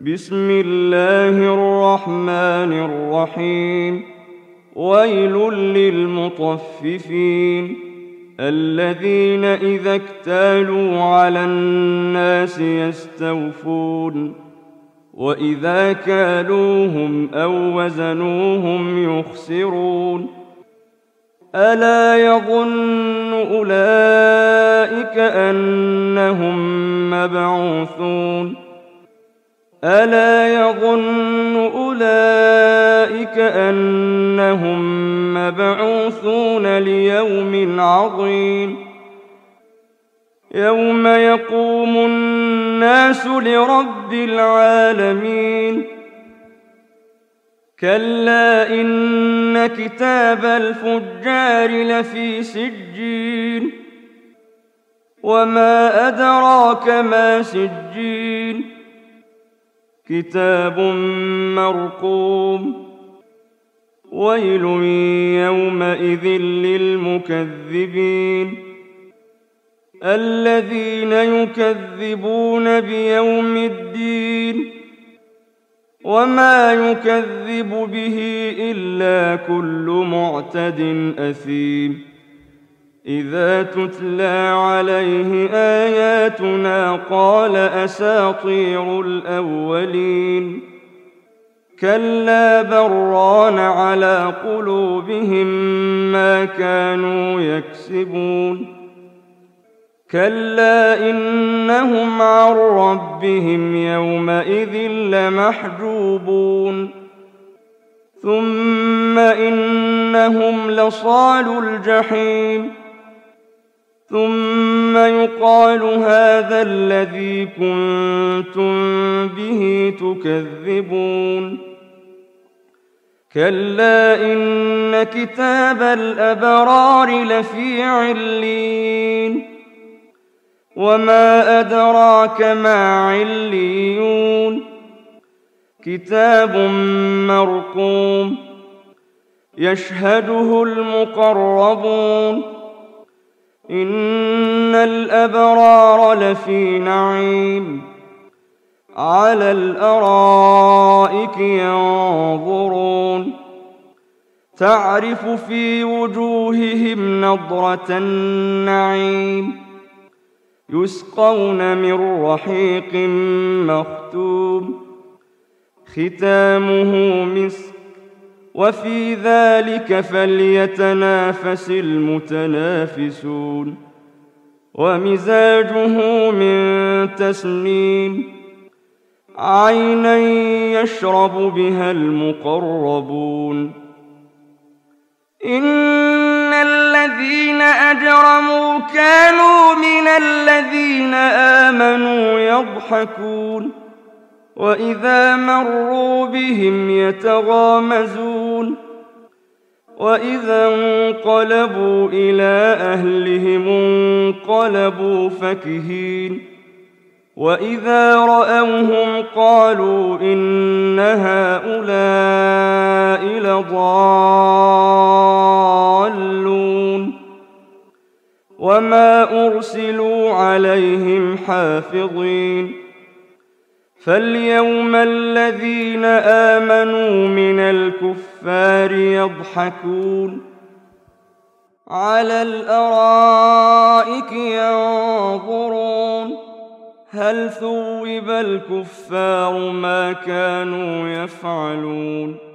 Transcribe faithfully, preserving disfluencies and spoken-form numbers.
بسم الله الرحمن الرحيم ويل للمطففين الذين إذا اكتالوا على الناس يستوفون وإذا كالوهم أو وزنوهم يخسرون ألا يظن أولئك أنهم مبعوثون ألا يظن أولئك أنهم مبعوثون ليوم عظيم يوم يقوم الناس لرب العالمين كلا إن كتاب الفجار لفي سجين وما أدراك ما سجين كتاب مرقوم ويل يومئذ للمكذبين الذين يكذبون بيوم الدين وما يكذب به إلا كل معتد أثيم إذا تتلى عليه آياتنا قال أساطير الأولين كلا بران على قلوبهم ما كانوا يكسبون كلا إنهم عن ربهم يومئذ لمحجوبون ثم إنهم لصالو الجحيم ثم يقال هذا الذي كنتم به تكذبون كلا إن كتاب الأبرار لفي عليين وما أدراك ما عليون كتاب مرقوم يشهده المقربون إن الأبرار لفي نعيم على الأرائك ينظرون تعرف في وجوههم نضرة النعيم يسقون من رحيق مختوم ختامه مسك وفي ذلك فليتنافس المتنافسون ومزاجه من تسنيم عينا يشرب بها المقربون إن الذين أجرموا كانوا من الذين آمنوا يضحكون وإذا مروا بهم يتغامزون وإذا انقلبوا إلى أهلهم انقلبوا فكهين وإذا رأوهم قالوا إن هؤلاء لضالون وما أرسلوا عليهم حافظين فاليوم الذين آمنوا من الكفار يضحكون على الأرائك ينظرون هل ثوب الكفار ما كانوا يفعلون